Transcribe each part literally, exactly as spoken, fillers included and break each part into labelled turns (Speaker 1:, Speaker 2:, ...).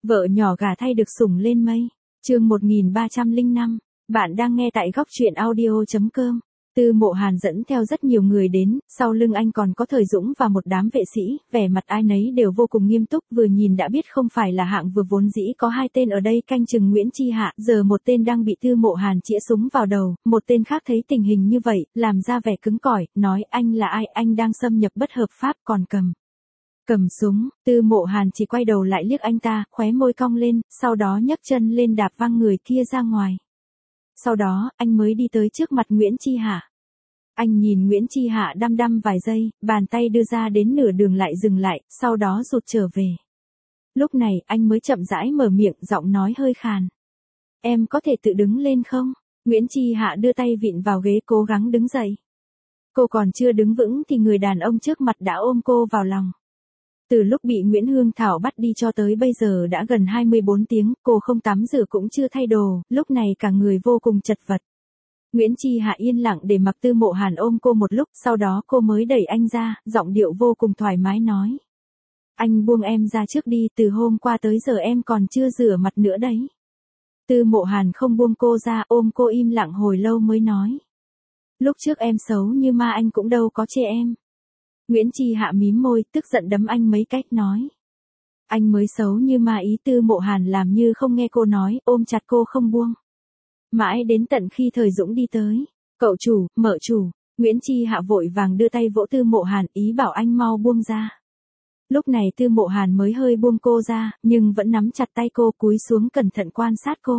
Speaker 1: Vợ nhỏ gả thay được sủng lên mây. Chương một nghìn ba trăm lẻ năm. Bạn đang nghe tại góc truyện audio chấm com. Tư Mộ Hàn dẫn theo rất nhiều người đến, sau lưng anh còn có Thời Dũng và một đám vệ sĩ, vẻ mặt ai nấy đều vô cùng nghiêm túc, vừa nhìn đã biết không phải là hạng vừa, vốn dĩ có hai tên ở đây canh chừng Nguyễn Chi Hạ, giờ một tên đang bị Tư Mộ Hàn chĩa súng vào đầu, một tên khác thấy tình hình như vậy, làm ra vẻ cứng cỏi, nói anh là ai, anh đang xâm nhập bất hợp pháp còn cầm. Cầm súng, Tư Mộ Hàn chỉ quay đầu lại liếc anh ta, khóe môi cong lên, sau đó nhấc chân lên đạp văng người kia ra ngoài. Sau đó, anh mới đi tới trước mặt Nguyễn Chi Hạ. Anh nhìn Nguyễn Chi Hạ đăm đăm vài giây, bàn tay đưa ra đến nửa đường lại dừng lại, sau đó rụt trở về. Lúc này, anh mới chậm rãi mở miệng, giọng nói hơi khàn. Em có thể tự đứng lên không? Nguyễn Chi Hạ đưa tay vịn vào ghế cố gắng đứng dậy. Cô còn chưa đứng vững thì người đàn ông trước mặt đã ôm cô vào lòng. Từ lúc bị Nguyễn Hương Thảo bắt đi cho tới bây giờ đã gần hai mươi bốn tiếng, cô không tắm rửa cũng chưa thay đồ, lúc này cả người vô cùng chật vật. Nguyễn Chi Hạ yên lặng để mặc Tư Mộ Hàn ôm cô một lúc, sau đó cô mới đẩy anh ra, giọng điệu vô cùng thoải mái nói. Anh buông em ra trước đi, từ hôm qua tới giờ em còn chưa rửa mặt nữa đấy. Tư Mộ Hàn không buông cô ra, ôm cô im lặng hồi lâu mới nói. Lúc trước em xấu như ma anh cũng đâu có chê em. Nguyễn Chi Hạ mím môi, tức giận đấm anh mấy cách nói. Anh mới xấu như ma ý. Tư Mộ Hàn làm như không nghe cô nói, ôm chặt cô không buông. Mãi đến tận khi Thời Dũng đi tới. Cậu chủ, mợ chủ, Nguyễn Chi Hạ vội vàng đưa tay vỗ Tư Mộ Hàn, ý bảo anh mau buông ra. Lúc này Tư Mộ Hàn mới hơi buông cô ra, nhưng vẫn nắm chặt tay cô, cúi xuống cẩn thận quan sát cô.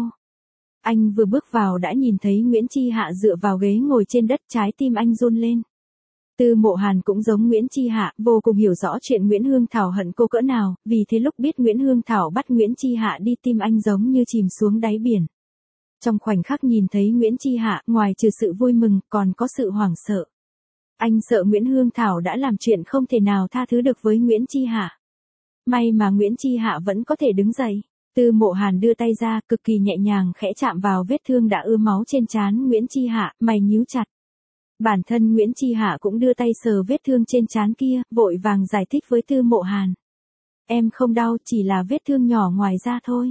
Speaker 1: Anh vừa bước vào đã nhìn thấy Nguyễn Chi Hạ dựa vào ghế ngồi trên đất, trái tim anh run lên. Tư Mộ Hàn cũng giống Nguyễn Chi Hạ, vô cùng hiểu rõ chuyện Nguyễn Hương Thảo hận cô cỡ nào, vì thế lúc biết Nguyễn Hương Thảo bắt Nguyễn Chi Hạ đi, tim anh giống như chìm xuống đáy biển. Trong khoảnh khắc nhìn thấy Nguyễn Chi Hạ, ngoài trừ sự vui mừng, còn có sự hoảng sợ. Anh sợ Nguyễn Hương Thảo đã làm chuyện không thể nào tha thứ được với Nguyễn Chi Hạ. May mà Nguyễn Chi Hạ vẫn có thể đứng dậy. Tư Mộ Hàn đưa tay ra, cực kỳ nhẹ nhàng khẽ chạm vào vết thương đã ưa máu trên trán Nguyễn Chi Hạ, mày nhíu chặt. Bản thân Nguyễn Chi Hạ cũng đưa tay sờ vết thương trên trán kia, vội vàng giải thích với Tư Mộ Hàn. Em không đau, chỉ là vết thương nhỏ ngoài da thôi.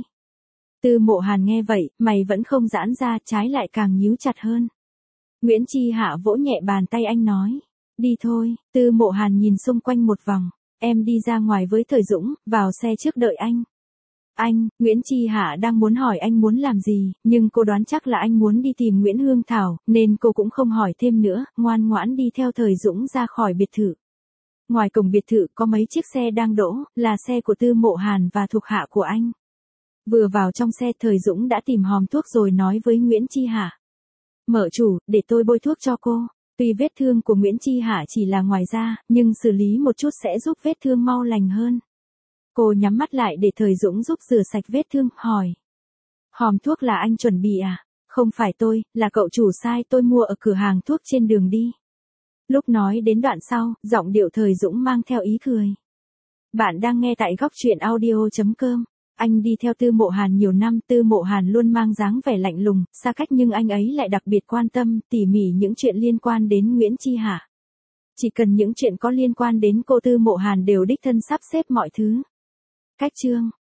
Speaker 1: Tư Mộ Hàn nghe vậy, mày vẫn không giãn ra, trái lại càng nhíu chặt hơn. Nguyễn Chi Hạ vỗ nhẹ bàn tay anh nói. Đi thôi. Tư Mộ Hàn nhìn xung quanh một vòng. Em đi ra ngoài với Thời Dũng, vào xe trước đợi anh. Anh, Nguyễn Chi Hạ đang muốn hỏi anh muốn làm gì, nhưng cô đoán chắc là anh muốn đi tìm Nguyễn Hương Thảo, nên cô cũng không hỏi thêm nữa, ngoan ngoãn đi theo Thời Dũng ra khỏi biệt thự. Ngoài cổng biệt thự có mấy chiếc xe đang đỗ, là xe của Tư Mộ Hàn và thuộc hạ của anh. Vừa vào trong xe, Thời Dũng đã tìm hòm thuốc rồi nói với Nguyễn Chi Hạ. Mợ chủ, để tôi bôi thuốc cho cô. Tuy vết thương của Nguyễn Chi Hạ chỉ là ngoài da, nhưng xử lý một chút sẽ giúp vết thương mau lành hơn. Cô nhắm mắt lại để Thời Dũng giúp rửa sạch vết thương, hỏi. Hòm thuốc là anh chuẩn bị à? Không phải tôi, là cậu chủ sai, tôi mua ở cửa hàng thuốc trên đường đi. Lúc nói đến đoạn sau, giọng điệu Thời Dũng mang theo ý cười. Bạn đang nghe tại góc truyện audio chấm com. Anh đi theo Tư Mộ Hàn nhiều năm, Tư Mộ Hàn luôn mang dáng vẻ lạnh lùng, xa cách, nhưng anh ấy lại đặc biệt quan tâm, tỉ mỉ những chuyện liên quan đến Nguyễn Chi Hạ. Chỉ cần những chuyện có liên quan đến cô, Tư Mộ Hàn đều đích thân sắp xếp mọi thứ. Cách chương